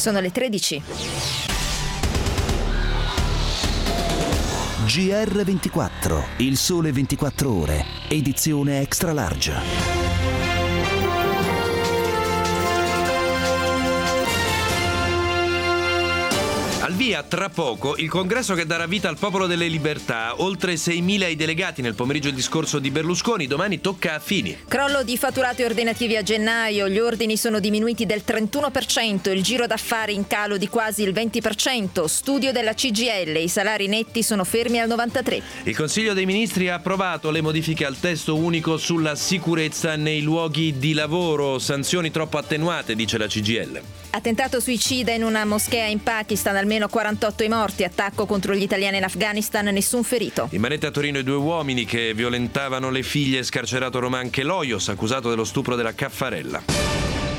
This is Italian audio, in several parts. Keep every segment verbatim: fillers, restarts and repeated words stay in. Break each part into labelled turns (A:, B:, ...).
A: Sono le tredici.
B: G R ventiquattro, il sole ventiquattro ore, edizione extra large.
C: Al via tra poco il congresso che darà vita al Popolo delle Libertà. Oltre seimila i delegati nel pomeriggio il discorso di Berlusconi. Domani tocca a Fini.
A: Crollo di fatturati ordinativi a gennaio. Gli ordini sono diminuiti del trentuno per cento. Il giro d'affari in calo di quasi il venti per cento. Studio della C G I L. I salari netti sono fermi al novantatré.
C: Il Consiglio dei Ministri ha approvato le modifiche al testo unico sulla sicurezza nei luoghi di lavoro. Sanzioni troppo attenuate, dice la C G I L.
A: Attentato suicida in una moschea in Pakistan, almeno quarantotto i morti, attacco contro gli italiani in Afghanistan, nessun ferito.
C: In manette a Torino i due uomini che violentavano le figlie, scarcerato Roman Cheloios, accusato dello stupro della Caffarella.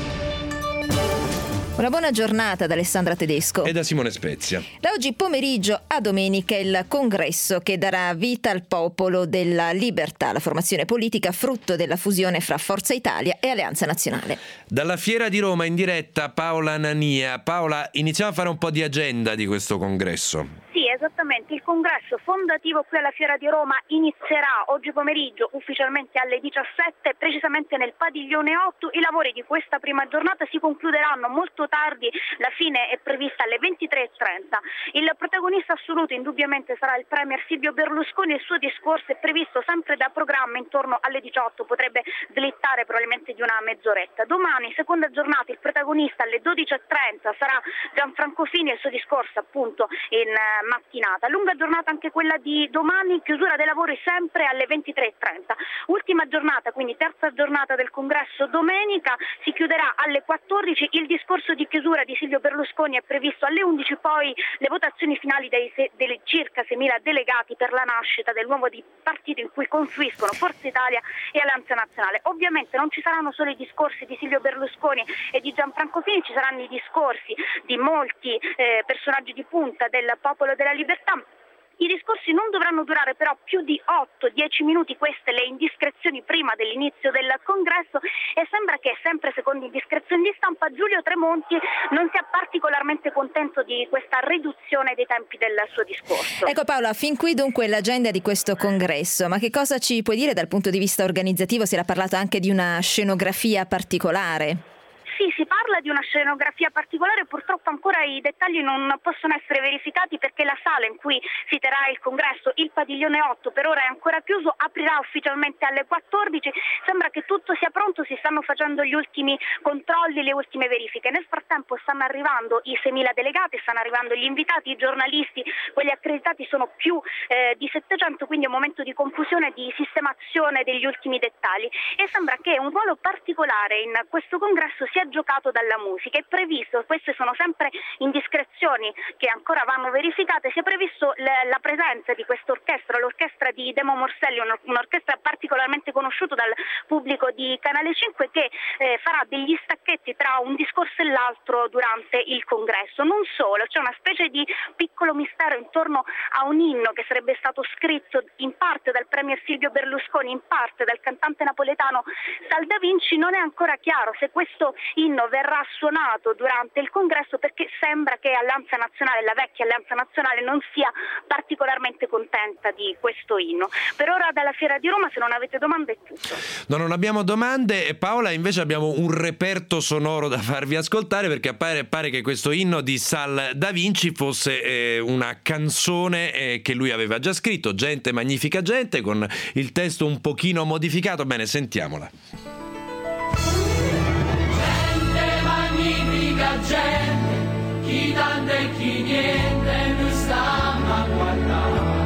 A: Una buona giornata da Alessandra Tedesco
C: E da Simone Spezia.
A: Da oggi pomeriggio a domenica il congresso che darà vita al Popolo della Libertà, la formazione politica frutto della fusione fra Forza Italia e Alleanza Nazionale.
C: Dalla Fiera di Roma in diretta Paola Nania. Paola, iniziamo a fare un po' di agenda di questo congresso.
D: Sì, esattamente. Il congresso fondativo qui alla Fiera di Roma inizierà oggi pomeriggio ufficialmente alle diciassette, precisamente nel padiglione otto. I lavori di questa prima giornata si concluderanno molto tardi, la fine è prevista alle ventitré e trenta. Il protagonista assoluto indubbiamente sarà il premier Silvio Berlusconi. Il suo discorso è previsto sempre da programma intorno alle diciotto, potrebbe slittare probabilmente di una mezz'oretta. Domani, seconda giornata, il protagonista alle dodici e trenta sarà Gianfranco Fini e il suo discorso appunto in mattinata. Lunga giornata anche quella di domani, chiusura dei lavori sempre alle ventitré e trenta. Ultima giornata, quindi terza giornata del congresso domenica, si chiuderà alle quattordici. Il discorso di chiusura di Silvio Berlusconi è previsto alle undici, poi le votazioni finali dei, se, delle circa seimila delegati per la nascita del nuovo di partito in cui confluiscono Forza Italia e Alleanza Nazionale. Ovviamente non ci saranno solo i discorsi di Silvio Berlusconi e di Gianfranco Fini, ci saranno i discorsi di molti eh, personaggi di punta del Popolo della Libertà. I discorsi non dovranno durare però più di otto dieci minuti, queste le indiscrezioni prima dell'inizio del congresso, e sembra che, sempre secondo indiscrezioni di stampa, Giulio Tremonti non sia particolarmente contento di questa riduzione dei tempi del suo discorso.
A: Ecco Paola, fin qui dunque l'agenda di questo congresso, ma che cosa ci puoi dire dal punto di vista organizzativo? Si era parlato anche di una scenografia particolare.
D: Sì, si parla di una scenografia particolare, purtroppo ancora i dettagli non possono essere verificati perché la sala in cui si terrà il congresso, il padiglione otto, per ora è ancora chiuso, aprirà ufficialmente alle quattordici. Sembra che tutto sia pronto, si stanno facendo gli ultimi controlli, le ultime verifiche. Nel frattempo stanno arrivando i seimila delegati, stanno arrivando gli invitati, i giornalisti, quelli accreditati sono più eh, di settecento, quindi è un momento di confusione, di sistemazione degli ultimi dettagli, e sembra che un ruolo particolare in questo congresso sia giocato dalla musica. È previsto, queste sono sempre indiscrezioni che ancora vanno verificate, si è previsto le, la presenza di questa orchestra, l'orchestra di Demo Morselli, un'orchestra particolarmente conosciuta dal pubblico di Canale cinque, che eh, farà degli stacchetti tra un discorso e l'altro durante il congresso. Non solo, c'è una specie di piccolo mistero intorno a un inno che sarebbe stato scritto in parte dal premier Silvio Berlusconi, in parte dal cantante napoletano Sal Da Vinci. Non è ancora chiaro se questo inno verrà suonato durante il congresso, perché sembra che Alleanza Nazionale, la vecchia Alleanza Nazionale, non sia particolarmente contenta di questo inno. Per ora dalla Fiera di Roma, se non avete domande, è tutto.
C: No, non abbiamo domande. Paola, invece abbiamo un reperto sonoro da farvi ascoltare, perché appare, pare che questo inno di Sal Da Vinci fosse eh, una canzone eh, che lui aveva già scritto, Gente magnifica gente, con il testo un pochino modificato. Bene, sentiamola.
E: Gente, chi tanto e chi niente, noi stiamo a guardare.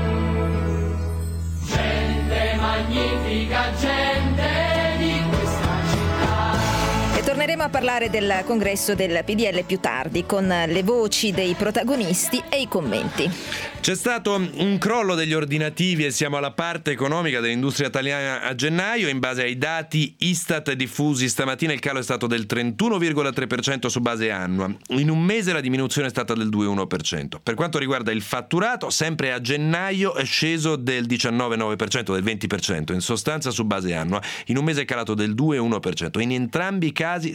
E: Gente magnifica, gente di questa città.
A: E torneremo a parlare del congresso del P D L più tardi, con le voci dei protagonisti e i commenti.
C: C'è stato un crollo degli ordinativi e siamo alla parte economica dell'industria italiana a gennaio. In base ai dati Istat diffusi stamattina, il calo è stato del trentuno virgola tre per cento su base annua. In un mese la diminuzione è stata del due virgola uno per cento. Per quanto riguarda il fatturato, sempre a gennaio è sceso del diciannove virgola nove per cento, del venti per cento, in sostanza su base annua. In un mese è calato del due virgola uno per cento. In entrambi i casi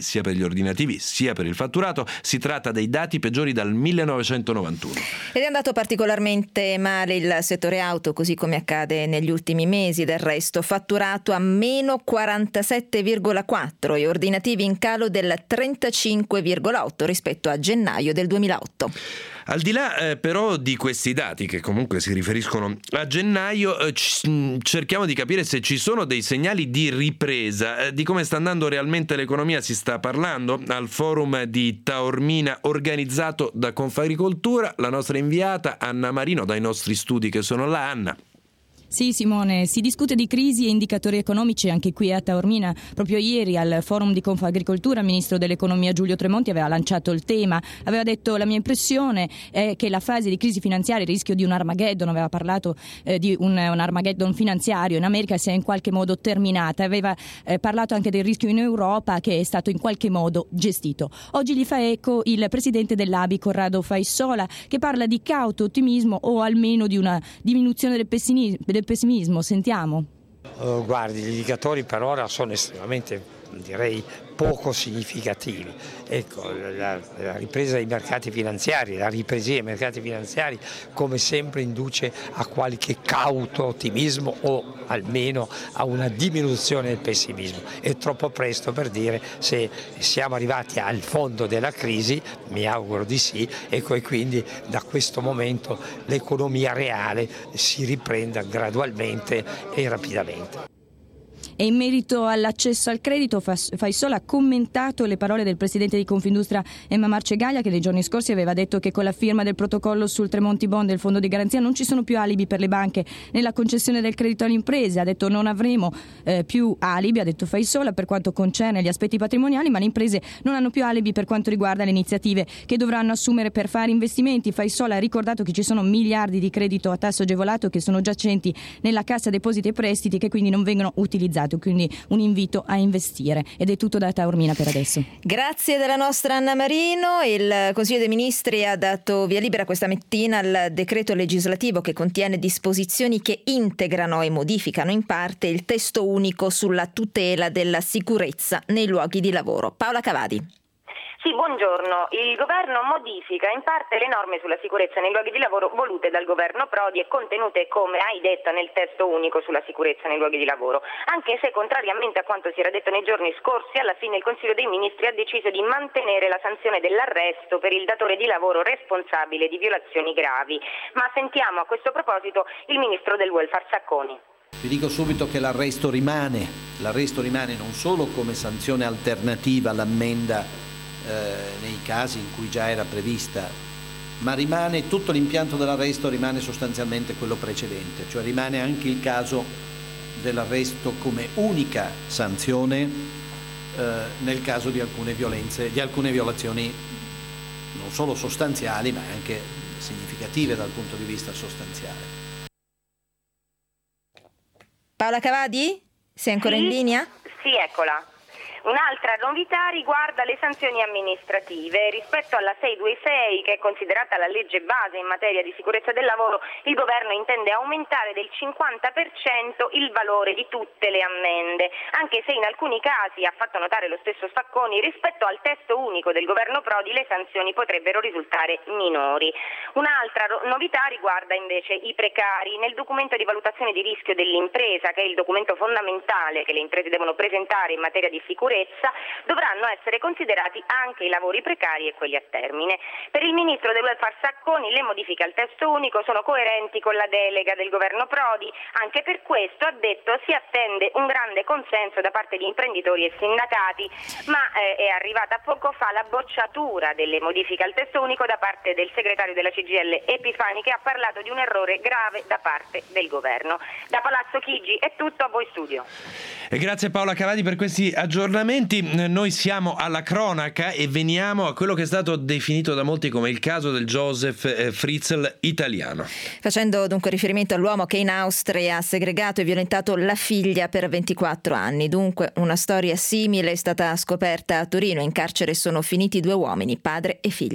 C: sia per gli ordinativi sia per il fatturato. Si tratta dei dati peggiori dal millenovecentonovantuno.
A: Ed è andato particolarmente male il settore auto, così come accade negli ultimi mesi. Del resto, fatturato a meno quarantasette virgola quattro e ordinativi in calo del trentacinque virgola otto rispetto a gennaio del duemilaotto.
C: Al di là eh, però di questi dati, che comunque si riferiscono a gennaio, eh, c- cerchiamo di capire se ci sono dei segnali di ripresa. Eh, di come sta andando realmente l'economia si sta parlando al forum di Taormina organizzato da Confagricoltura. La nostra inviata Anna Marino dai nostri studi che sono là. Anna.
F: Sì, Simone, si discute di crisi e indicatori economici anche qui a Taormina. Proprio ieri al forum di Confagricoltura il ministro dell'economia Giulio Tremonti aveva lanciato il tema, aveva detto: la mia impressione è che la fase di crisi finanziaria, il rischio di un Armageddon, aveva parlato eh, di un, un Armageddon finanziario in America, sia in qualche modo terminata. Aveva eh, parlato anche del rischio in Europa, che è stato in qualche modo gestito. Oggi gli fa eco il presidente dell'A B I, Corrado Faisola, che parla di cauto ottimismo o almeno di una diminuzione del pessimismo. Del pessimismo. Sentiamo.
G: Uh, guardi, gli indicatori per ora sono estremamente, direi, poco significativi. Ecco, la, la ripresa dei mercati finanziari, la ripresa dei mercati finanziari come sempre induce a qualche cauto ottimismo o almeno a una diminuzione del pessimismo. È troppo presto per dire se siamo arrivati al fondo della crisi, mi auguro di sì, ecco, e quindi da questo momento l'economia reale si riprenda gradualmente e rapidamente.
F: E in merito all'accesso al credito, Faisola ha commentato le parole del presidente di Confindustria Emma Marcegaglia, che nei giorni scorsi aveva detto che con la firma del protocollo sul Tremonti Bond del fondo di garanzia non ci sono più alibi per le banche nella concessione del credito alle imprese. Ha detto: non avremo eh, più alibi, ha detto Faisola, per quanto concerne gli aspetti patrimoniali, ma le imprese non hanno più alibi per quanto riguarda le iniziative che dovranno assumere per fare investimenti. Faisola ha ricordato che ci sono miliardi di credito a tasso agevolato che sono giacenti nella Cassa Depositi e Prestiti, che quindi non vengono utilizzati. Quindi un invito a investire. Ed è tutto da Taormina per adesso.
A: Grazie della nostra Anna Marino. Il Consiglio dei Ministri ha dato via libera questa mattina al decreto legislativo che contiene disposizioni che integrano e modificano in parte il testo unico sulla tutela della sicurezza nei luoghi di lavoro. Paola Cavadi.
H: Sì, buongiorno. Il governo modifica in parte le norme sulla sicurezza nei luoghi di lavoro volute dal governo Prodi e contenute, come hai detto, nel testo unico sulla sicurezza nei luoghi di lavoro, anche se contrariamente a quanto si era detto nei giorni scorsi, alla fine il Consiglio dei Ministri ha deciso di mantenere la sanzione dell'arresto per il datore di lavoro responsabile di violazioni gravi. Ma sentiamo a questo proposito il ministro del welfare Sacconi.
I: Vi dico subito che l'arresto rimane, l'arresto rimane non solo come sanzione alternativa all'ammenda Eh, nei casi in cui già era prevista, ma rimane tutto l'impianto dell'arresto, rimane sostanzialmente quello precedente, cioè rimane anche il caso dell'arresto come unica sanzione eh, nel caso di alcune violenze, di alcune violazioni non solo sostanziali ma anche significative dal punto di vista sostanziale.
A: Paola Cavadi? Sei ancora
H: sì?
A: in linea?
H: Sì, eccola. Un'altra novità riguarda le sanzioni amministrative. Rispetto alla seicentoventosei, che è considerata la legge base in materia di sicurezza del lavoro, il governo intende aumentare del cinquanta per cento il valore di tutte le ammende, anche se in alcuni casi, ha fatto notare lo stesso Sacconi, rispetto al testo unico del governo Prodi le sanzioni potrebbero risultare minori. Un'altra novità riguarda invece i precari. Nel documento di valutazione di rischio dell'impresa, che è il documento fondamentale che le imprese devono presentare in materia di sicurezza, dovranno essere considerati anche i lavori precari e quelli a termine. Per il ministro del welfare Sacconi le modifiche al testo unico sono coerenti con la delega del governo Prodi. Anche per questo, ha detto, si attende un grande consenso da parte di imprenditori e sindacati, ma eh, è arrivata poco fa la bocciatura delle modifiche al testo unico da parte del segretario della C G I L Epifani, che ha parlato di un errore grave da parte del governo. Da Palazzo Chigi è tutto, a voi studio.
C: E grazie Paola Cavadi per questi aggiornamenti. Noi siamo alla cronaca e veniamo a quello che è stato definito da molti come il caso del Joseph Fritzl italiano.
A: Facendo dunque riferimento all'uomo che in Austria ha segregato e violentato la figlia per ventiquattro anni. Dunque una storia simile è stata scoperta a Torino. In carcere sono finiti due uomini, padre e figlio.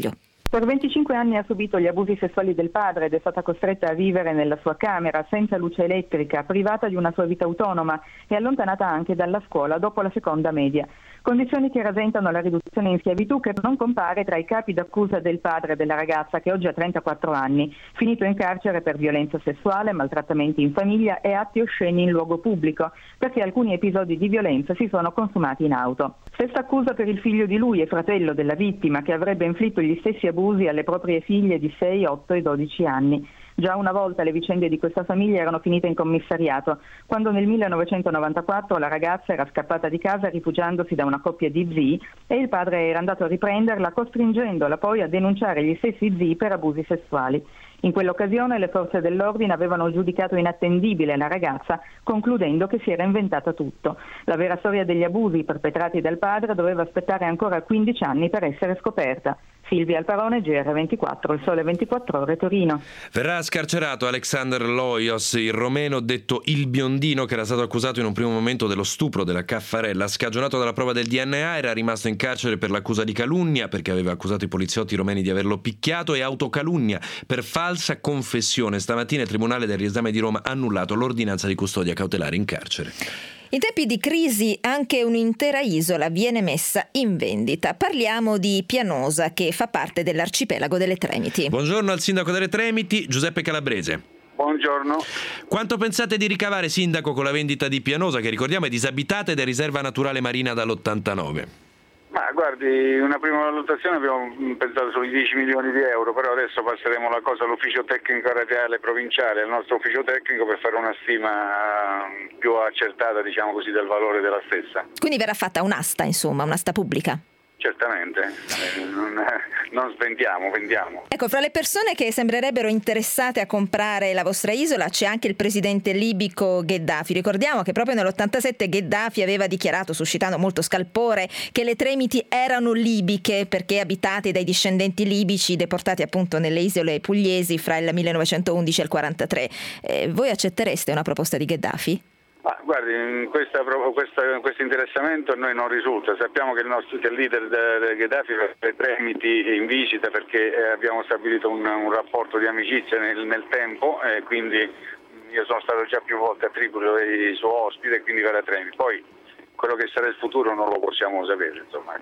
J: Per venticinque anni ha subito gli abusi sessuali del padre ed è stata costretta a vivere nella sua camera senza luce elettrica, privata di una sua vita autonoma e allontanata anche dalla scuola dopo la seconda media. Condizioni che rasentano la riduzione in schiavitù che non compare tra i capi d'accusa del padre della ragazza, che oggi ha trentaquattro anni, finito in carcere per violenza sessuale, maltrattamenti in famiglia e atti osceni in luogo pubblico, perché alcuni episodi di violenza si sono consumati in auto. Stessa accusa per il figlio di lui e fratello della vittima, che avrebbe inflitto gli stessi abusi alle proprie figlie di sei, otto e dodici anni. Già una volta le vicende di questa famiglia erano finite in commissariato, quando nel millenovecentonovantaquattro la ragazza era scappata di casa rifugiandosi da una coppia di zii e il padre era andato a riprenderla, costringendola poi a denunciare gli stessi zii per abusi sessuali. In quell'occasione le forze dell'ordine avevano giudicato inattendibile la ragazza, concludendo che si era inventata tutto. La vera storia degli abusi perpetrati dal padre doveva aspettare ancora quindici anni per essere scoperta. Silvia Alparone, G R ventiquattro, Il Sole ventiquattro Ore, Torino.
C: Verrà scarcerato Alexander Loios, il romeno detto il biondino, che era stato accusato in un primo momento dello stupro della Caffarella. Scagionato dalla prova del D N A, era rimasto in carcere per l'accusa di calunnia, perché aveva accusato i poliziotti romeni di averlo picchiato, e autocalunnia per falsa confessione. Stamattina il Tribunale del Riesame di Roma ha annullato l'ordinanza di custodia cautelare in carcere.
A: In tempi di crisi anche un'intera isola viene messa in vendita. Parliamo di Pianosa, che fa parte dell'arcipelago delle Tremiti.
C: Buongiorno al sindaco delle Tremiti, Giuseppe Calabrese.
K: Buongiorno.
C: Quanto pensate di ricavare, sindaco, con la vendita di Pianosa, che ricordiamo è disabitata ed è riserva naturale marina dall'ottantanove?
K: Ma guardi, una prima valutazione abbiamo pensato sui dieci milioni di euro, però adesso passeremo la cosa all'ufficio tecnico arareale provinciale, al nostro ufficio tecnico, per fare una stima più accertata, diciamo così, del valore della stessa.
A: Quindi verrà fatta un'asta, insomma, un'asta pubblica?
K: Certamente, eh, non, non svendiamo, vendiamo.
A: Ecco, fra le persone che sembrerebbero interessate a comprare la vostra isola c'è anche il presidente libico Gheddafi. Ricordiamo che proprio nell'ottantasette Gheddafi aveva dichiarato, suscitando molto scalpore, che le Tremiti erano libiche perché abitate dai discendenti libici deportati appunto nelle isole pugliesi fra il millenovecentoundici e il quarantatré. Eh, voi accettereste una proposta di Gheddafi?
K: Ah, guardi, questa, questa, questo interessamento a noi non risulta. Sappiamo che il nostro che il leader del Gheddafi le Tremiti in visita, perché eh, abbiamo stabilito un, un rapporto di amicizia nel, nel tempo, e quindi io sono stato già più volte a Tripoli suo ospite, e quindi verrà a Tremiti. Poi quello che sarà il futuro non lo possiamo sapere, insomma.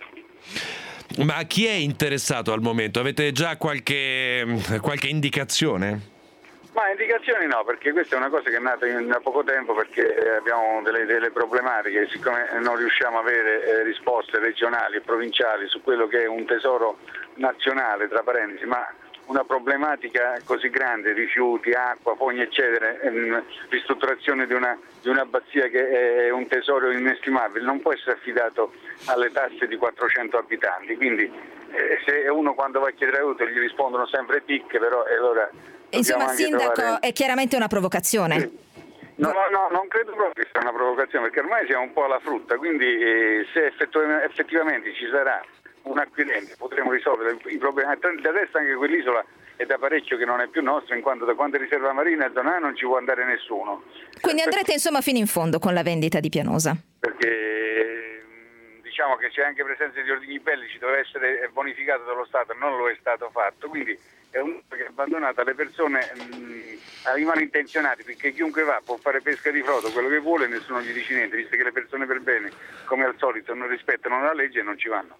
C: Ma chi è interessato al momento? Avete già qualche, qualche indicazione?
K: Ma indicazioni no, perché questa è una cosa che è nata in, da poco tempo, perché abbiamo delle, delle problematiche, siccome non riusciamo a avere eh, risposte regionali e provinciali su quello che è un tesoro nazionale, tra parentesi, ma una problematica così grande, rifiuti, acqua, fogni eccetera, ehm, ristrutturazione di una, di un'abbazia che è un tesoro inestimabile, non può essere affidato alle tasse di quattrocento abitanti, quindi eh, se uno quando va a chiedere aiuto gli rispondono sempre picche, però e allora...
A: Insomma, sindaco, trovare... è chiaramente una provocazione.
K: Sì. No, no, no, non credo proprio che sia una provocazione, perché ormai siamo un po' alla frutta, quindi eh, se effettivamente ci sarà un acquirente potremo risolvere i problemi. Da adesso anche quell'isola è da parecchio che non è più nostra, in quanto da quando è riserva marina a zona A non ci può andare nessuno.
A: Quindi andrete insomma fino in fondo con la vendita di Pianosa?
K: Perché diciamo che c'è anche presenza di ordigni bellici, doveva essere bonificato dallo Stato, non lo è stato fatto, quindi è un che è abbandonata alle persone mh, ai malintenzionati, perché chiunque va può fare pesca di frodo, quello che vuole, nessuno gli dice niente, visto che le persone per bene, come al solito, non rispettano la legge e non ci vanno.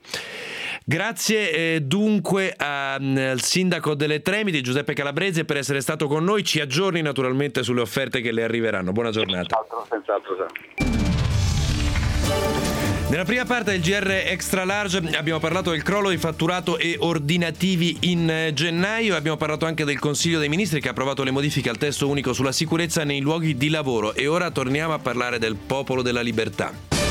C: Grazie eh, dunque a, al sindaco delle Tremiti, Giuseppe Calabrese, per essere stato con noi. Ci aggiorni naturalmente sulle offerte che le arriveranno. Buona giornata.
K: Senz'altro, senz'altro, sì.
C: Nella prima parte del G R Extra Large abbiamo parlato del crollo di fatturato e ordinativi in gennaio e abbiamo parlato anche del Consiglio dei Ministri che ha approvato le modifiche al testo unico sulla sicurezza nei luoghi di lavoro. E ora torniamo a parlare del Popolo della Libertà.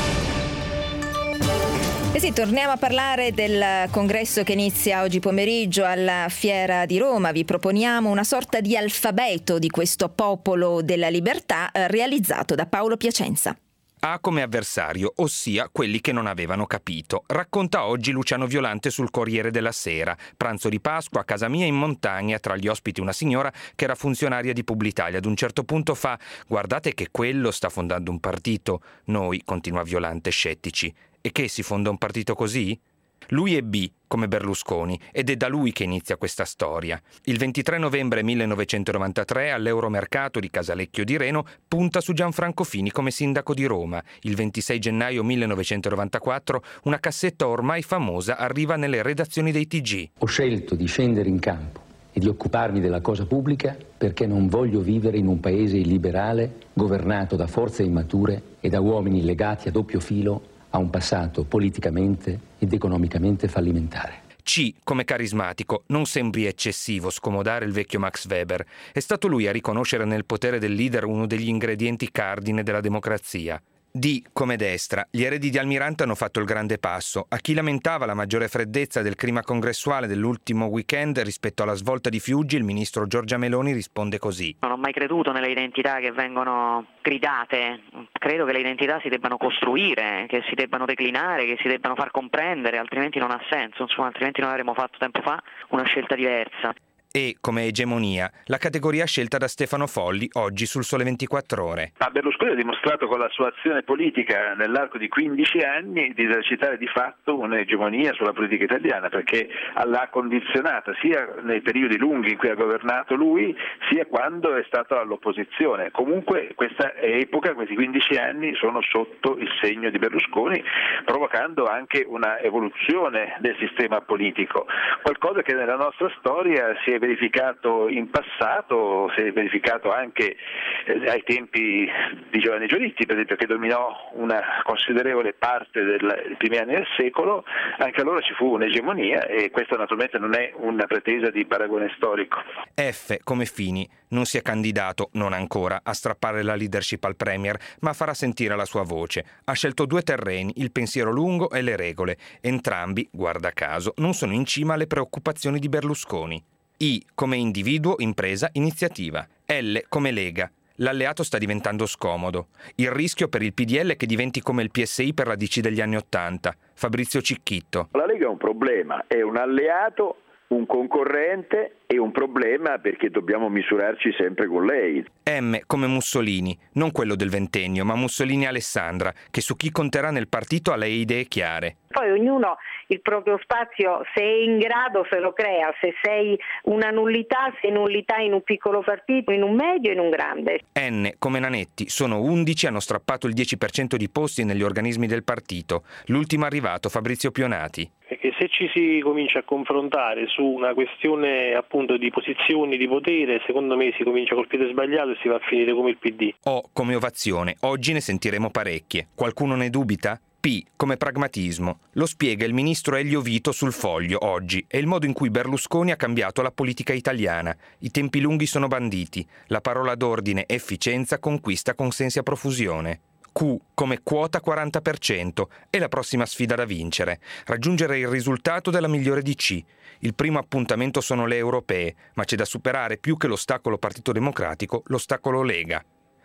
A: Eh sì, torniamo a parlare del congresso che inizia oggi pomeriggio alla Fiera di Roma. Vi proponiamo una sorta di alfabeto di questo Popolo della Libertà eh, realizzato da Paolo Piacenza.
L: A come avversario, ossia quelli che non avevano capito. Racconta oggi Luciano Violante sul Corriere della Sera. Pranzo di Pasqua a casa mia in montagna, tra gli ospiti una signora che era funzionaria di Publitalia. Ad un certo punto fa: guardate che quello sta fondando un partito. Noi, continua Violante, scettici. E che si fonda un partito così? Lui è B, come Berlusconi, ed è da lui che inizia questa storia. Il ventitré novembre millenovecentonovantatré all'Euromercato di Casalecchio di Reno punta su Gianfranco Fini come sindaco di Roma. Il ventisei gennaio millenovecentonovantaquattro una cassetta ormai famosa arriva nelle redazioni dei T G.
M: Ho scelto di scendere in campo e di occuparmi della cosa pubblica perché non voglio vivere in un paese illiberale governato da forze immature e da uomini legati a doppio filo a un passato politicamente ed economicamente fallimentare.
L: C, come carismatico, non sembri eccessivo scomodare il vecchio Max Weber. È stato lui a riconoscere nel potere del leader uno degli ingredienti cardine della democrazia. D, come destra, gli eredi di Almirante hanno fatto il grande passo. A chi lamentava la maggiore freddezza del clima congressuale dell'ultimo weekend rispetto alla svolta di Fiuggi, il ministro Giorgia Meloni risponde così.
N: Non ho mai creduto nelle identità che vengono gridate, credo che le identità si debbano costruire, che si debbano declinare, che si debbano far comprendere, altrimenti non ha senso, insomma, altrimenti non avremmo fatto tempo fa una scelta diversa.
L: E, come egemonia, la categoria scelta da Stefano Folli oggi sul Sole ventiquattro Ore.
O: Ma Berlusconi ha dimostrato con la sua azione politica nell'arco di quindici anni di esercitare di fatto un'egemonia sulla politica italiana, perché l'ha condizionata sia nei periodi lunghi in cui ha governato lui, sia quando è stato all'opposizione. Comunque questa epoca, questi quindici anni, sono sotto il segno di Berlusconi, provocando anche una evoluzione del sistema politico, qualcosa che nella nostra storia si è verificato in passato, si è verificato anche eh, ai tempi di Giovanni Giolitti, per esempio, che dominò una considerevole parte del, dei primi anni del secolo. Anche allora ci fu un'egemonia e questo naturalmente non è una pretesa di paragone storico.
L: F, come Fini, non si è candidato, non ancora, a strappare la leadership al Premier, ma farà sentire la sua voce. Ha scelto due terreni, il pensiero lungo e le regole. Entrambi, guarda caso, non sono in cima alle preoccupazioni di Berlusconi. I, come individuo, impresa, iniziativa. L, come Lega. L'alleato sta diventando scomodo. Il rischio per il P D L è che diventi come il P S I per la D C degli anni Ottanta. Fabrizio Cicchitto.
P: La Lega è un problema, è un alleato, un concorrente e un problema perché dobbiamo misurarci sempre con lei.
L: M, come Mussolini, non quello del ventennio, ma Mussolini Alessandra, che su chi conterà nel partito ha le idee chiare.
Q: Poi ognuno il proprio spazio, se è in grado, se lo crea. Se sei una nullità, sei nullità in un piccolo partito, in un medio e in un grande.
L: N, come Nanetti, sono undici, hanno strappato il dieci per cento di posti negli organismi del partito. L'ultimo arrivato, Fabrizio Pionati.
R: Perché se ci si comincia a confrontare su una questione appunto di posizioni di potere, secondo me si comincia col piede sbagliato e si va a finire come il P D.
L: O, come ovazione, oggi ne sentiremo parecchie. Qualcuno ne dubita? P, come pragmatismo. Lo spiega il ministro Elio Vito sul Foglio oggi. È il modo in cui Berlusconi ha cambiato la politica italiana. I tempi lunghi sono banditi. La parola d'ordine efficienza conquista consensi a profusione. Q, come quota quaranta per cento. È la prossima sfida da vincere. Raggiungere il risultato della migliore D C. Il primo appuntamento sono le europee, ma c'è da superare più che l'ostacolo Partito Democratico, l'ostacolo Lega.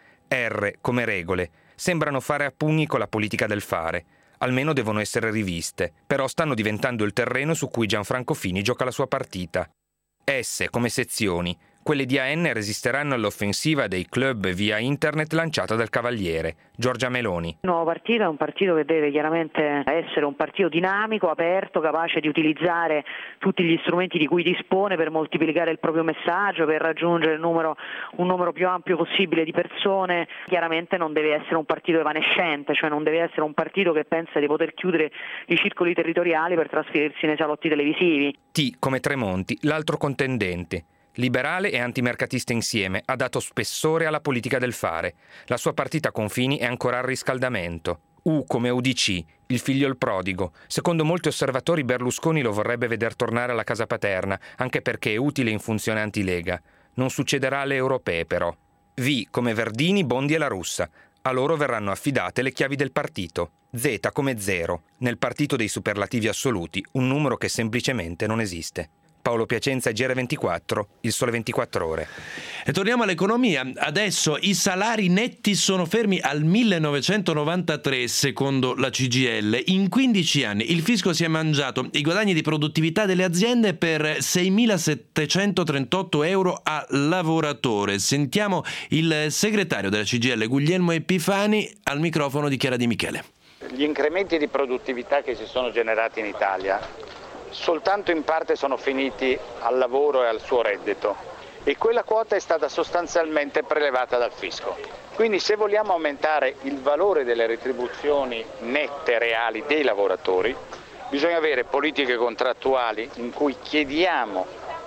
L: R, come regole. Sembrano fare a pugni con la politica del fare. Almeno devono essere riviste, però stanno diventando il terreno su cui Gianfranco Fini gioca la sua partita. S, come sezioni. Quelle di A N resisteranno all'offensiva dei club via internet lanciata dal Cavaliere. Giorgia Meloni.
N: Il nuovo partito è un partito che deve chiaramente essere un partito dinamico, aperto, capace di utilizzare tutti gli strumenti di cui dispone per moltiplicare il proprio messaggio, per raggiungere il numero, un numero più ampio possibile di persone. Chiaramente non deve essere un partito evanescente, cioè non deve essere un partito che pensa di poter chiudere i circoli territoriali per trasferirsi nei salotti televisivi.
L: T, come Tremonti, l'altro contendente. Liberale e antimercatista insieme, ha dato spessore alla politica del fare. La sua partita con Fini è ancora al riscaldamento. U come U D C, il figlio il prodigo. Secondo molti osservatori Berlusconi lo vorrebbe veder tornare alla casa paterna, anche perché è utile in funzione anti-Lega. Non succederà alle europee però. V come Verdini, Bondi e La Russa. A loro verranno affidate le chiavi del partito. Z come zero, nel partito dei superlativi assoluti, un numero che semplicemente non esiste. Paolo Piacenza, G R ventiquattro, Il Sole ventiquattro Ore.
C: E torniamo all'economia. Adesso i salari netti sono fermi al millenovecentonovantatré, secondo la C G I L. In quindici anni il fisco si è mangiato i guadagni di produttività delle aziende per seimilasettecentotrentotto euro a lavoratore. Sentiamo il segretario della C G I L, Guglielmo Epifani, al microfono di Chiara Di Michele.
S: Gli incrementi di produttività che si sono generati in Italia soltanto in parte sono finiti al lavoro e al suo reddito e quella quota è stata sostanzialmente prelevata dal fisco. Quindi se vogliamo aumentare il valore delle retribuzioni nette reali dei lavoratori, bisogna avere politiche contrattuali in cui chiediamo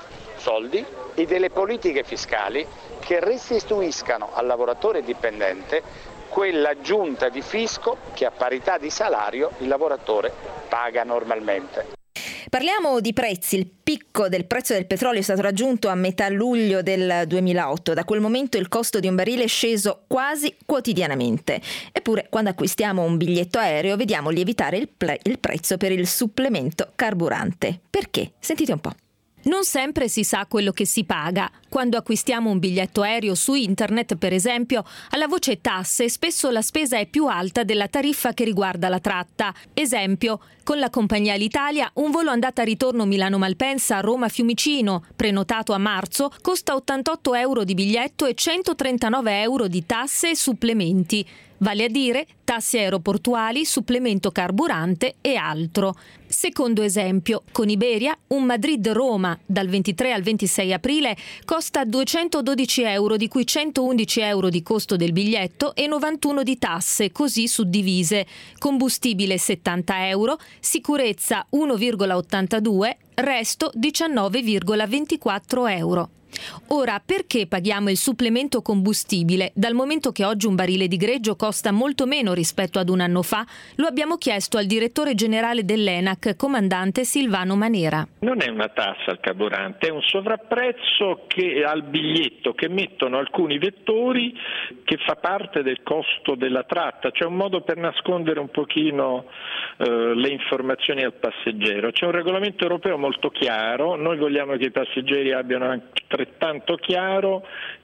S: soldi e delle politiche fiscali che restituiscano al lavoratore dipendente quell'aggiunta di fisco che a parità di salario il lavoratore paga normalmente.
A: Parliamo di prezzi. Il picco del prezzo del petrolio è stato raggiunto a metà luglio del duemilaotto. Da quel momento il costo di un barile è sceso quasi quotidianamente. Eppure, quando acquistiamo un biglietto aereo, vediamo lievitare il, ple- il prezzo per il supplemento carburante. Perché? Sentite un po'.
T: Non sempre si sa quello che si paga. Quando acquistiamo un biglietto aereo su internet, per esempio, alla voce tasse spesso la spesa è più alta della tariffa che riguarda la tratta. Esempio, con la compagnia Alitalia un volo andata-ritorno Milano-Malpensa a Roma-Fiumicino, prenotato a marzo, costa ottantotto euro di biglietto e centotrentanove euro di tasse e supplementi. Vale a dire tasse aeroportuali, supplemento carburante e altro. Secondo esempio, con Iberia un Madrid-Roma dal ventitré al ventisei aprile costa duecentododici euro, di cui centoundici euro di costo del biglietto e novantuno di tasse, così suddivise. Combustibile settanta euro, sicurezza uno virgola ottantadue, resto diciannove virgola ventiquattro euro. Ora, perché paghiamo il supplemento combustibile? Dal momento che oggi un barile di greggio costa molto meno rispetto ad un anno fa, lo abbiamo chiesto al direttore generale dell'ENAC, comandante Silvano Manera.
U: Non è una tassa al carburante, è un sovrapprezzo che al biglietto che mettono alcuni vettori, che fa parte del costo della tratta, cioè un modo per nascondere un pochino eh, le informazioni al passeggero. C'è un regolamento europeo molto chiaro, noi vogliamo che i passeggeri abbiano anche altrettanto chiaro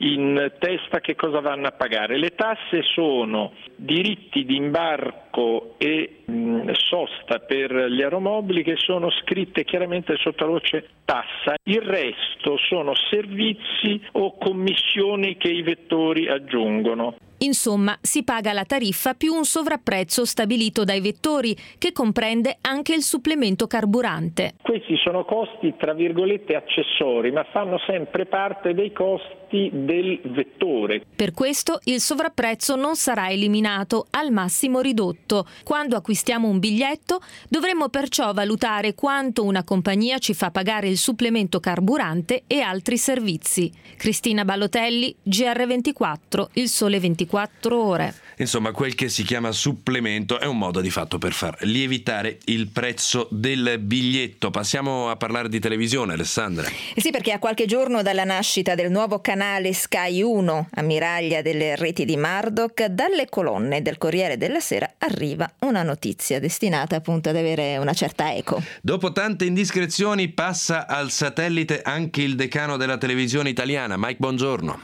U: in testa che cosa vanno a pagare. Le tasse sono diritti di imbarco e mh, sosta per gli aeromobili che sono scritte chiaramente sotto la voce tassa. Il resto sono servizi o commissioni che i vettori aggiungono.
T: Insomma, si paga la tariffa più un sovrapprezzo stabilito dai vettori, che comprende anche il supplemento carburante.
U: Questi sono costi, tra virgolette, accessori, ma fanno sempre parte dei costi del vettore.
T: Per questo il sovrapprezzo non sarà eliminato, al massimo ridotto. Quando acquistiamo un biglietto, dovremo perciò valutare quanto una compagnia ci fa pagare il supplemento carburante e altri servizi. Cristina Ballotelli, G R ventiquattro, Il Sole ventiquattro Ore.
C: Insomma, quel che si chiama supplemento è un modo di fatto per far lievitare il prezzo del biglietto. Passiamo a parlare di televisione, Alessandra.
A: Eh sì, perché a qualche giorno dalla nascita del nuovo canale Sky uno, ammiraglia delle reti di Murdoch, dalle colonne del Corriere della Sera arriva una notizia destinata appunto ad avere una certa eco.
C: Dopo tante indiscrezioni passa al satellite anche il decano della televisione italiana, Mike Bongiorno.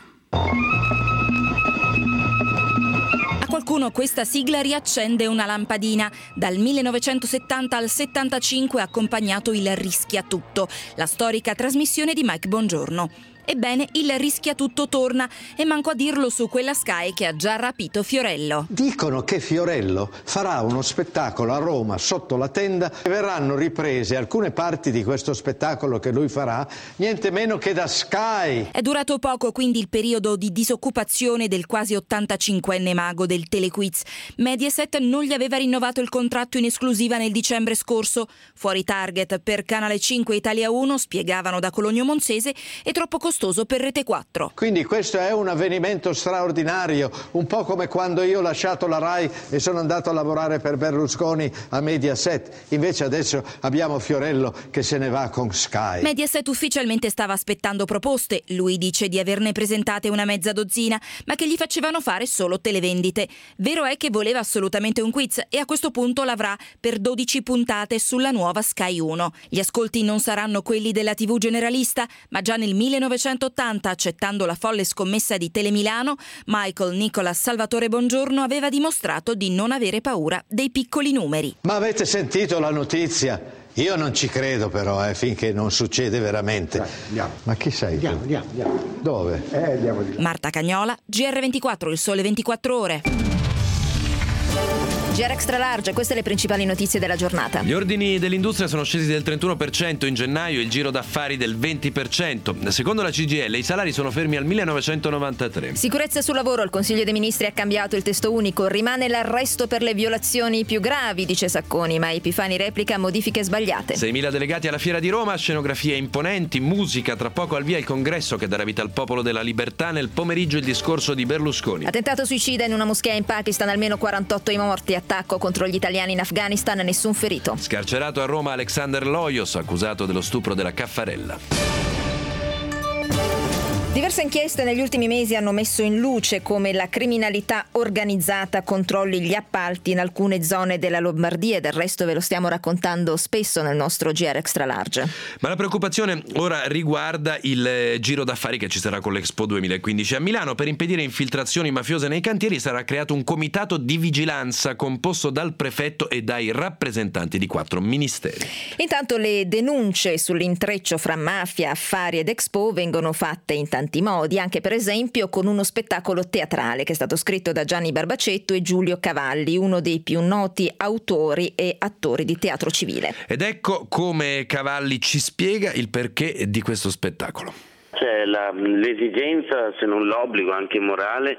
V: Qualcuno questa sigla riaccende una lampadina. Dal millenovecentosettanta al settantacinque ha accompagnato il Rischia Tutto, la storica trasmissione di Mike Bongiorno. Ebbene, il Rischia Tutto torna, e manco a dirlo su quella Sky che ha già rapito Fiorello.
W: Dicono che Fiorello farà uno spettacolo a Roma sotto la tenda e verranno riprese alcune parti di questo spettacolo che lui farà, niente meno che da Sky.
V: È durato poco quindi il periodo di disoccupazione del quasi ottantacinquenne mago del Telequiz. Mediaset non gli aveva rinnovato il contratto in esclusiva nel dicembre scorso. Fuori target per Canale cinque Italia uno, spiegavano da Cologno Monzese, e troppo costoso per Rete quattro.
W: Quindi questo è un avvenimento straordinario, un po' come quando io ho lasciato la Rai e sono andato a lavorare per Berlusconi a Mediaset. Invece adesso abbiamo Fiorello che se ne va con Sky.
V: Mediaset ufficialmente stava aspettando proposte. Lui dice di averne presentate una mezza dozzina, ma che gli facevano fare solo televendite. Vero è che voleva assolutamente un quiz, e a questo punto l'avrà per dodici puntate sulla nuova Sky uno. Gli ascolti non saranno quelli della tivù generalista, ma già nel millenovecentottanta, accettando la folle scommessa di Telemilano, Michael Nicolas Salvatore Bongiorno aveva dimostrato di non avere paura dei piccoli numeri.
W: Ma avete sentito la notizia? Io non ci credo però, eh, finché non succede veramente. Dai, andiamo. Ma chi sei? Andiamo, andiamo, andiamo. Dove? Eh, andiamo di là.
V: Marta Cagnola, G R ventiquattro, Il Sole ventiquattro Ore.
A: G R Extra Large, queste le principali notizie della giornata.
C: Gli ordini dell'industria sono scesi del trentuno per cento in gennaio, il giro d'affari del venti per cento. Secondo la C G I L i salari sono fermi al millenovecentonovantatré.
A: Sicurezza sul lavoro, il Consiglio dei Ministri ha cambiato il testo unico, rimane l'arresto per le violazioni più gravi, dice Sacconi, ma Epifani replica modifiche sbagliate.
C: seimila delegati alla Fiera di Roma, scenografie imponenti, musica, tra poco al via il congresso che darà vita al popolo della libertà, nel pomeriggio il discorso di Berlusconi.
A: Attentato suicida in una moschea in Pakistan, almeno quarantotto i morti, attacco contro gli italiani in Afghanistan, nessun ferito.
C: Scarcerato a Roma Alexander Loyos, accusato dello stupro della Caffarella.
A: Diverse inchieste negli ultimi mesi hanno messo in luce come la criminalità organizzata controlli gli appalti in alcune zone della Lombardia, e del resto ve lo stiamo raccontando spesso nel nostro G R Extra Large.
C: Ma la preoccupazione ora riguarda il giro d'affari che ci sarà con l'Expo duemilaquindici a Milano. Per impedire infiltrazioni mafiose nei cantieri sarà creato un comitato di vigilanza composto dal prefetto e dai rappresentanti di quattro ministeri.
A: Intanto le denunce sull'intreccio fra mafia, affari ed Expo vengono fatte in tanti modi, anche per esempio con uno spettacolo teatrale che è stato scritto da Gianni Barbacetto e Giulio Cavalli, uno dei più noti autori e attori di teatro civile.
C: Ed ecco come Cavalli ci spiega il perché di questo spettacolo.
B: C'è la, l'esigenza, se non l'obbligo anche morale,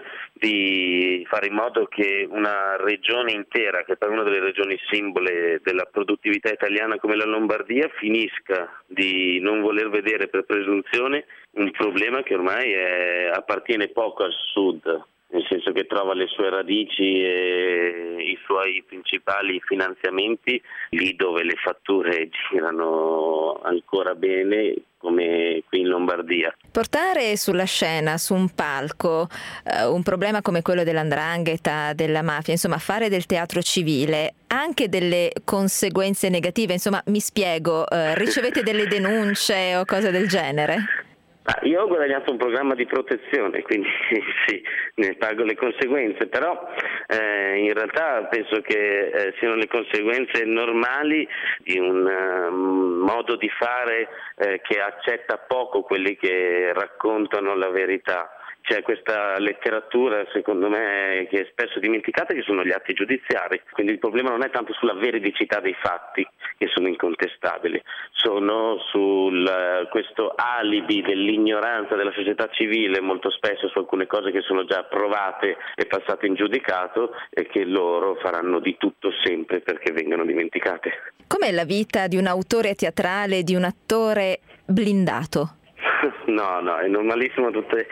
B: di fare in modo che una regione intera, che è una delle regioni simbole della produttività italiana come la Lombardia, finisca di non voler vedere per presunzione un problema che ormai è, appartiene poco al sud, nel senso che trova le sue radici e i suoi principali finanziamenti lì dove le fatture girano ancora bene, come qui in Lombardia.
A: Portare sulla scena, su un palco, eh, un problema come quello dell'andrangheta, della mafia, insomma fare del teatro civile, anche delle conseguenze negative, insomma mi spiego, eh, ricevete delle denunce o cose del genere?
B: Ah, io ho guadagnato un programma di protezione, quindi sì, ne pago le conseguenze, però eh, in realtà penso che eh, siano le conseguenze normali di un uh, modo di fare eh, che accetta poco quelli che raccontano la verità. C'è questa letteratura, secondo me, che è spesso dimenticata, che sono gli atti giudiziari. Quindi il problema non è tanto sulla veridicità dei fatti, che sono incontestabili, sono su questo alibi dell'ignoranza della società civile, molto spesso su alcune cose che sono già provate e passate in giudicato e che loro faranno di tutto sempre perché vengano dimenticate.
A: Com'è la vita di un autore teatrale, di un attore blindato?
B: No, no, è normalissimo, tutte,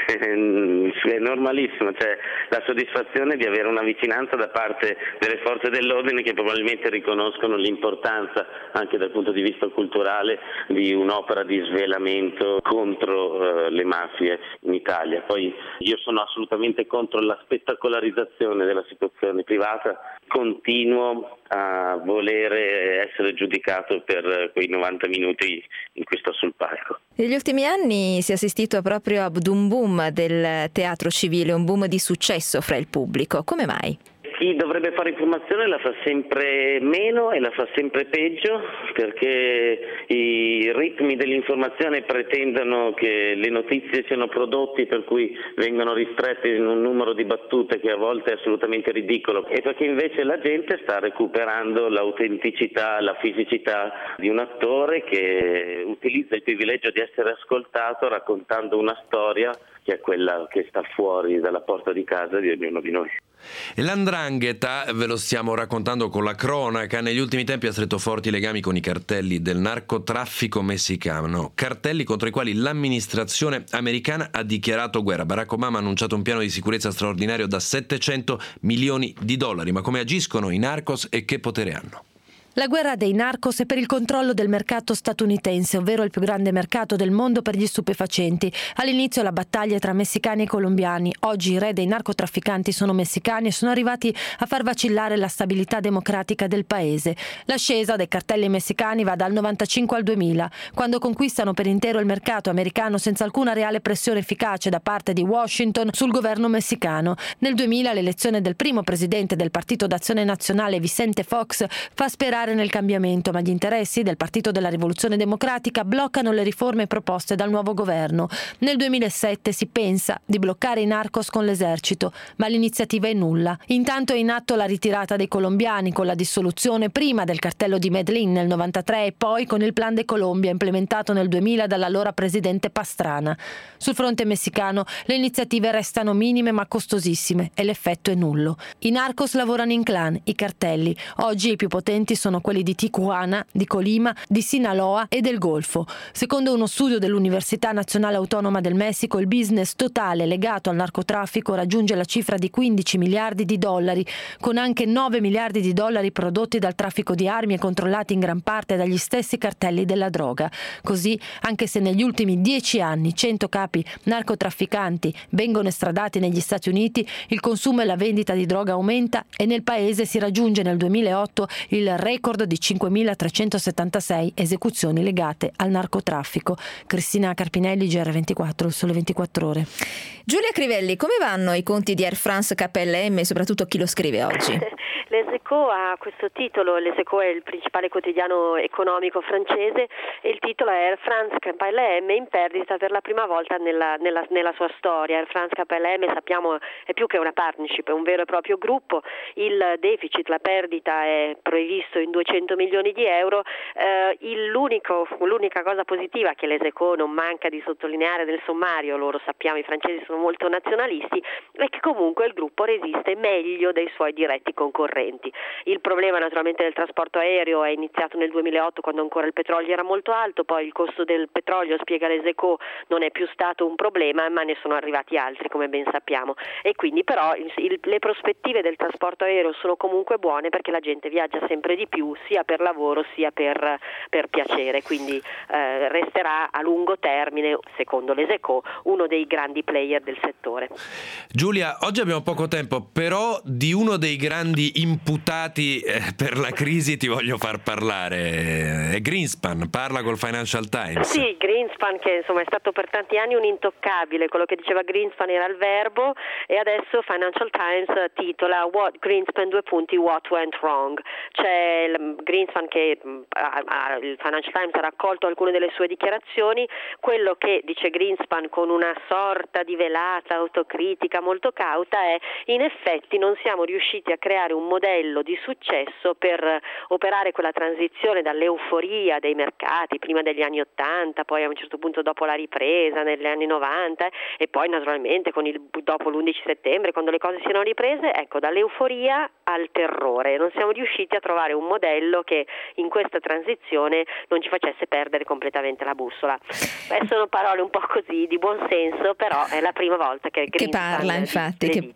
B: è normalissimo, cioè la soddisfazione di avere una vicinanza da parte delle forze dell'ordine che probabilmente riconoscono l'importanza anche dal punto di vista culturale di un'opera di svelamento contro uh, le mafie in Italia. Poi io sono assolutamente contro la spettacolarizzazione della situazione privata, continuo a volere essere giudicato per quei novanta minuti in cui sto sul palco.
A: Negli ultimi anni si è assistito proprio ad un boom del teatro civile, un boom di successo fra il pubblico. Come mai?
B: Chi dovrebbe fare informazione la fa sempre meno e la fa sempre peggio, perché i ritmi dell'informazione pretendono che le notizie siano prodotti per cui vengono ristrette in un numero di battute che a volte è assolutamente ridicolo, e perché invece la gente sta recuperando l'autenticità, la fisicità di un attore che utilizza il privilegio di essere ascoltato raccontando una storia che è quella che sta fuori dalla porta di casa di ognuno di noi.
C: E l'andrangheta, ve lo stiamo raccontando con la cronaca, negli ultimi tempi ha stretto forti legami con i cartelli del narcotraffico messicano, cartelli contro i quali l'amministrazione americana ha dichiarato guerra. Barack Obama ha annunciato un piano di sicurezza straordinario da settecento milioni di dollari. Ma come agiscono i narcos e che potere hanno?
D: La guerra dei narcos è per il controllo del mercato statunitense, ovvero il più grande mercato del mondo per gli stupefacenti. All'inizio la battaglia è tra messicani e colombiani. Oggi i re dei narcotrafficanti sono messicani e sono arrivati a far vacillare la stabilità democratica del paese. L'ascesa dei cartelli messicani va dal novantacinque al duemila, quando conquistano per intero il mercato americano senza alcuna reale pressione efficace da parte di Washington sul governo messicano. Nel duemila l'elezione del primo presidente del Partito d'Azione Nazionale, Vicente Fox, fa sperare sperare nel cambiamento, ma gli interessi del Partito della Rivoluzione Democratica bloccano le riforme proposte dal nuovo governo. Nel duemilasette si pensa di bloccare i narcos con l'esercito, ma l'iniziativa è nulla. Intanto è in atto la ritirata dei colombiani con la dissoluzione prima del cartello di Medellín nel novantatré e poi con il Plan de Colombia implementato nel duemila dall'allora presidente Pastrana. Sul fronte messicano le iniziative restano minime ma costosissime e l'effetto è nullo. I narcos lavorano in clan, i cartelli. Oggi i più potenti sono quelli di Tijuana, di Colima, di Sinaloa e del Golfo. Secondo uno studio dell'Università Nazionale Autonoma del Messico, il business totale legato al narcotraffico raggiunge la cifra di quindici miliardi di dollari, con anche nove miliardi di dollari prodotti dal traffico di armi e controllati in gran parte dagli stessi cartelli della droga. Così, anche se negli ultimi dieci anni cento capi narcotrafficanti vengono estradati negli Stati Uniti, il consumo e la vendita di droga aumenta e nel paese si raggiunge nel duemilaotto il record di cinquemilatrecentosettantasei esecuzioni legate al narcotraffico. Cristina Carpinelli, G R ventiquattro, il Sole ventiquattro Ore.
A: Giulia Crivelli, come vanno i conti di Air France K L M e soprattutto chi lo scrive oggi?
E: Les Echos ha questo titolo, Les Echos è il principale quotidiano economico francese e il titolo è Air France K L M in perdita per la prima volta nella, nella, nella sua storia. Air France K L M, sappiamo, è più che una partnership, è un vero e proprio gruppo. Il deficit, la perdita è previsto in duecento milioni di euro. Eh, il, l'unico, l'unica cosa positiva che Les Echos non manca di sottolineare nel sommario, loro sappiamo i francesi sono molto nazionalisti, è che comunque il gruppo resiste meglio dei suoi diretti concorrenti. Il problema naturalmente del trasporto aereo è iniziato nel duemilaotto quando ancora il petrolio era molto alto, poi il costo del petrolio, spiega Les Echos, non è più stato un problema, ma ne sono arrivati altri come ben sappiamo, e quindi però il, il, le prospettive del trasporto aereo sono comunque buone perché la gente viaggia sempre di più sia per lavoro sia per, per piacere, quindi eh, resterà a lungo termine, secondo Les Echos, uno dei grandi player del settore.
C: Giulia, oggi abbiamo poco tempo, però di uno dei grandi imputati eh, per la crisi ti voglio far parlare. È Greenspan, parla col Financial Times.
E: Sì, Greenspan che insomma è stato per tanti anni un intoccabile, quello che diceva Greenspan era il verbo e adesso Financial Times titola What Greenspan due punti What went wrong. C'è il Greenspan che ha, ha, il Financial Times ha raccolto alcune delle sue dichiarazioni, quello che dice Greenspan con una sorta di velata autocritica molto cauta è: in effetti non siamo riusciti a creare un modello di successo per operare quella transizione dall'euforia dei mercati prima degli anni ottanta, poi a un certo punto dopo la ripresa negli anni novanta e poi naturalmente con il, dopo l'undici settembre quando le cose si erano riprese, ecco, dall'euforia al terrore. Non siamo riusciti a trovare un modello che in questa transizione non ci facesse perdere completamente la bussola. Beh, sono parole un po' così di buon senso, però è la prima volta che,
A: che parla, infatti. Che...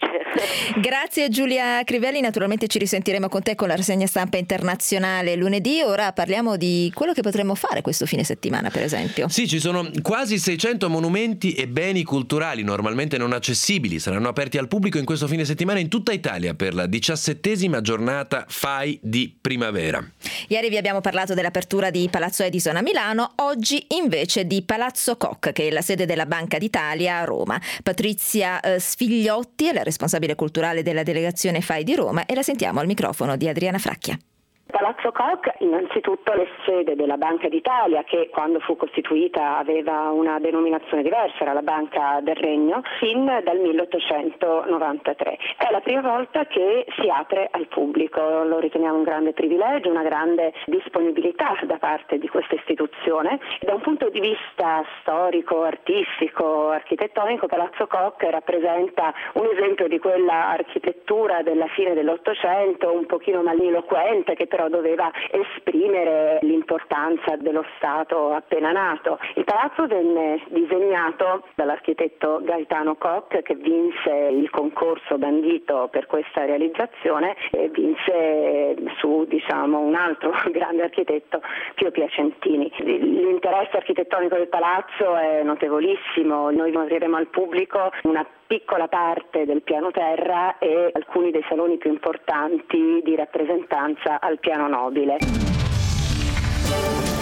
A: Grazie Giulia Crivelli, naturalmente ci risentiremo con te con la rassegna stampa internazionale lunedì. Ora parliamo di quello che potremmo fare questo fine settimana, per esempio.
C: Sì, ci sono quasi seicento monumenti e beni culturali normalmente non accessibili, saranno aperti al pubblico in questo fine settimana in tutta Italia per la diciassettesima giornata F A I di primavera.
A: Ieri vi abbiamo parlato dell'apertura di Palazzo Edison a Milano, oggi invece di Palazzo Koch, che è la sede della Banca d'Italia a Roma. Patrizia eh, Sfigliotti è la responsabile culturale della delegazione F A I di Roma e la sentiamo al microfono di Adriana Fracchia.
F: Palazzo Koch innanzitutto è sede della Banca d'Italia, che quando fu costituita aveva una denominazione diversa, era la Banca del Regno, fin dal milleottocentonovantatré. È la prima volta che si apre al pubblico, lo riteniamo un grande privilegio, una grande disponibilità da parte di questa istituzione. Da un punto di vista storico, artistico, architettonico, Palazzo Koch rappresenta un esempio di quella architettura della fine dell'Ottocento, un pochino magniloquente, che però doveva esprimere l'importanza dello Stato appena nato. Il palazzo venne disegnato dall'architetto Gaetano Koch, che vinse il concorso bandito per questa realizzazione e vinse su diciamo un altro grande architetto, Pio Piacentini. L'interesse architettonico del palazzo è notevolissimo, noi apriremo al pubblico una piccola parte del piano terra e alcuni dei saloni più importanti di rappresentanza al piano nobile.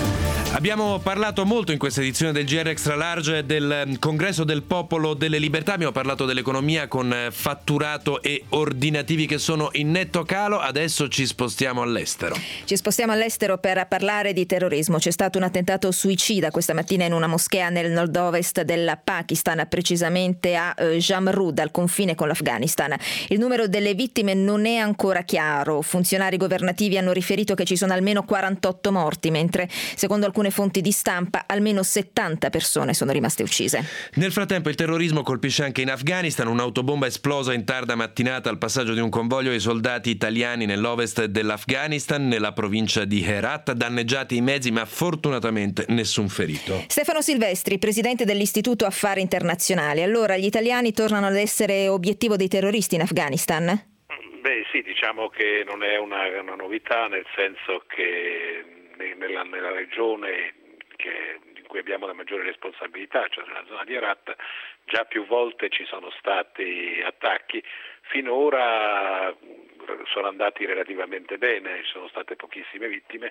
C: Abbiamo parlato molto in questa edizione del G R Extra Large del Congresso del Popolo delle Libertà, abbiamo parlato dell'economia con fatturato e ordinativi che sono in netto calo. Adesso ci spostiamo all'estero.
A: Ci spostiamo all'estero per parlare di terrorismo. C'è stato un attentato suicida questa mattina in una moschea nel nord-ovest del Pakistan, precisamente a Jamrud, al confine con l'Afghanistan. Il numero delle vittime non è ancora chiaro. Funzionari governativi hanno riferito che ci sono almeno quarantotto morti, mentre secondo alcune fonti di stampa almeno settanta persone sono rimaste uccise.
C: Nel frattempo il terrorismo colpisce anche in Afghanistan. Un'autobomba esplosa in tarda mattinata al passaggio di un convoglio ai soldati italiani nell'ovest dell'Afghanistan, nella provincia di Herat. Danneggiati i mezzi, ma fortunatamente nessun ferito.
A: Stefano Silvestri, presidente dell'Istituto Affari Internazionali. Allora, gli italiani tornano ad essere obiettivo dei terroristi in Afghanistan?
G: Beh sì, diciamo che non è una, una novità, nel senso che Nella, nella regione che, in cui abbiamo la maggiore responsabilità, cioè nella zona di Herat, già più volte ci sono stati attacchi. Finora sono andati relativamente bene, ci sono state pochissime vittime,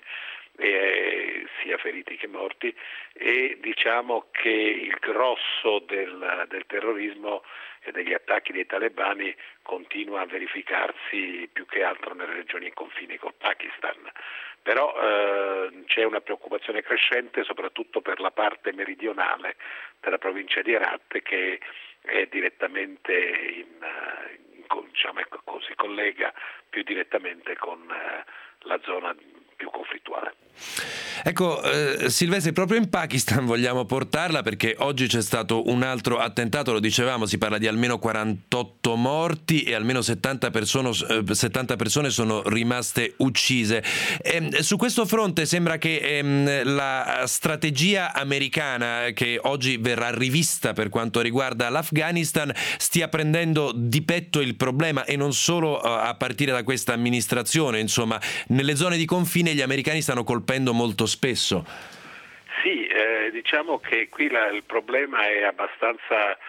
G: eh, sia feriti che morti, e diciamo che il grosso del, del terrorismo e degli attacchi dei talebani continua a verificarsi più che altro nelle regioni in confine col Pakistan. Però eh, c'è una preoccupazione crescente soprattutto per la parte meridionale della provincia di Herat, che è direttamente in, in, diciamo, si collega più direttamente con eh, la zona più conflittuale.
C: Ecco, eh, Silvestri, proprio in Pakistan vogliamo portarla, perché oggi c'è stato un altro attentato, lo dicevamo, si parla di almeno quarantotto morti e almeno settanta persone, eh, settanta persone sono rimaste uccise. Eh, su questo fronte sembra che ehm, la strategia americana, che oggi verrà rivista per quanto riguarda l'Afghanistan, stia prendendo di petto il problema, e non solo eh, a partire da questa amministrazione. Insomma, nelle zone di confine gli americani stanno colpendo molto spesso.
G: Sì, eh, diciamo che qui la, il problema è abbastanza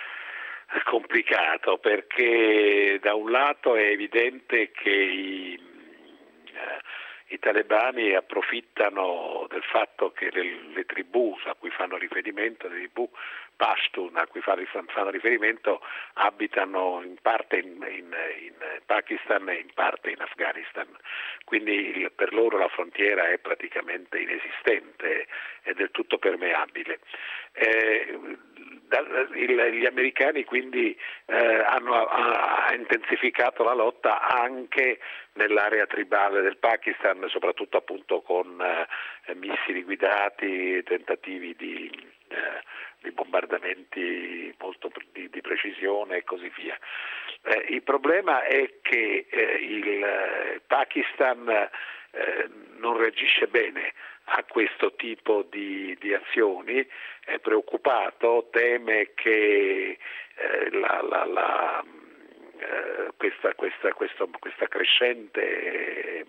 G: complicato, perché da un lato è evidente che i, eh, i talebani approfittano del fatto che le, le tribù a cui fanno riferimento, le tribù Pashtun a cui fanno riferimento, abitano in parte in, in, in Pakistan e in parte in Afghanistan, quindi per loro la frontiera è praticamente inesistente, è del tutto permeabile. Eh, il, gli americani quindi eh, hanno ha, intensificato la lotta anche nell'area tribale del Pakistan, soprattutto appunto con eh, missili guidati, tentativi di eh, di bombardamenti molto di, di precisione e così via. Eh, il problema è che eh, il Pakistan eh, non reagisce bene a questo tipo di, di azioni, è preoccupato, teme che eh, la, la, la, eh, questa, questa, questo, questa crescente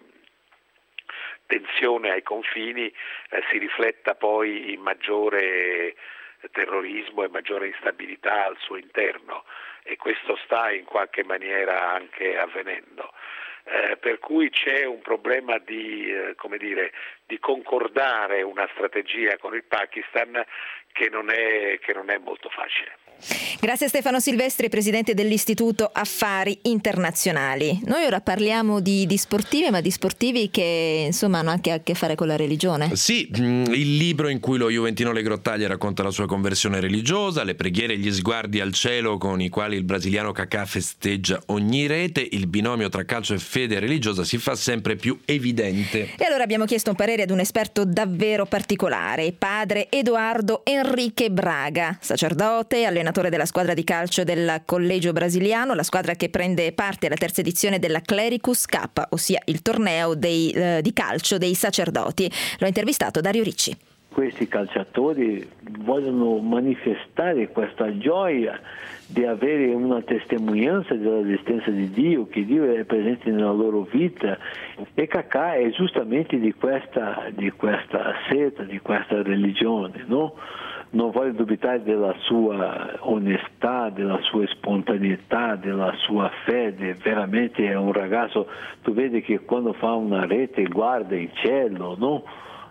G: tensione ai confini eh, si rifletta poi in maggiore terrorismo e maggiore instabilità al suo interno, e questo sta in qualche maniera anche avvenendo. Eh, per cui c'è un problema di, eh, come dire, di concordare una strategia con il Pakistan che non è, che non è molto facile.
A: Grazie Stefano Silvestri, presidente dell'Istituto Affari Internazionali. Noi ora parliamo di, di sportivi, ma di sportivi che insomma hanno anche a che fare con la religione.
C: Sì, il libro in cui lo juventino Le Grottaglie racconta la sua conversione religiosa, le preghiere e gli sguardi al cielo con i quali il brasiliano Kaká festeggia ogni rete, il binomio tra calcio e fede religiosa si fa sempre più evidente.
A: E allora abbiamo chiesto un parere ad un esperto davvero particolare, padre Eduardo Henrique Braga, sacerdote, allenatore della squadra di calcio del Collegio Brasiliano, la squadra che prende parte alla terza edizione della Clericus Cup, ossia il torneo dei, eh, di calcio dei sacerdoti. L'ho intervistato Dario Ricci.
H: Questi calciatori vogliono manifestare questa gioia di avere una testimonianza dell'esistenza di Dio, che Dio è presente nella loro vita, e Kaká è giustamente di questa, di questa seta, di questa religione, no? Non voglio dubitare della sua onestà, della sua spontaneità, della sua fede. Veramente è un ragazzo, tu vedi che quando fa una rete guarda il cielo, no?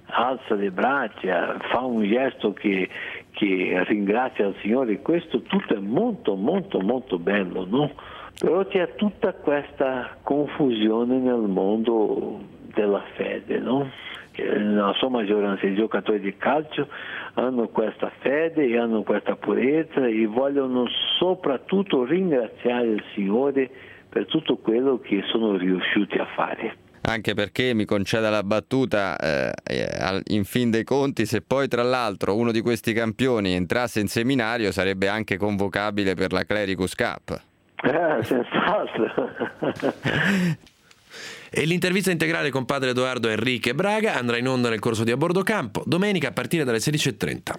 H: alza le braccia, fa un gesto che, che ringrazia il Signore, questo tutto è molto molto molto bello, no? Però c'è tutta questa confusione nel mondo della fede, no? La sua maggioranza dei giocatori di calcio hanno questa fede e hanno questa purezza e vogliono soprattutto ringraziare il Signore per tutto quello che sono riusciti a fare.
I: Anche perché, mi conceda la battuta, eh, in fin dei conti, se poi tra l'altro uno di questi campioni entrasse in seminario sarebbe anche convocabile per la Clericus Cup.
H: Eh, senz'altro.
C: E l'intervista integrale con padre Edoardo Enrique Braga andrà in onda nel corso di A Bordo Campo domenica a partire dalle sedici e trenta.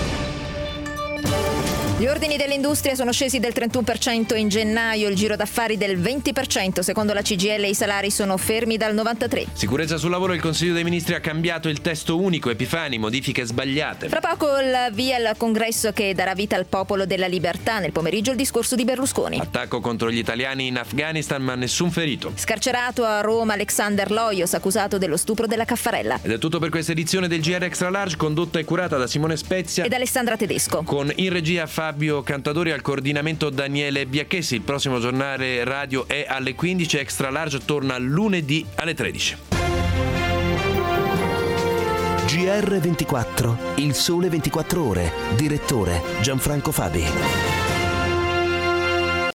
A: Gli ordini dell'industria sono scesi del trentuno per cento in gennaio, il giro d'affari del venti per cento. Secondo la C G I L i salari sono fermi dal novantatré.
C: Sicurezza sul lavoro, il Consiglio dei Ministri ha cambiato il testo unico. Epifani, modifiche sbagliate.
A: Fra poco il via al congresso che darà vita al popolo della libertà. Nel pomeriggio il discorso di Berlusconi.
C: Attacco contro gli italiani in Afghanistan, ma nessun ferito.
A: Scarcerato a Roma Alexander Loios, accusato dello stupro della Caffarella.
C: Ed è tutto per questa edizione del G R Extra Large, condotta e curata da Simone Spezia
A: ed Alessandra Tedesco.
C: Con in regia Fabio Cantadori, al coordinamento Daniele Biacchessi. Il prossimo giornale radio è alle quindici, Extra Large torna lunedì alle tredici.
J: G R ventiquattro, il sole ventiquattro ore, direttore Gianfranco Fabi.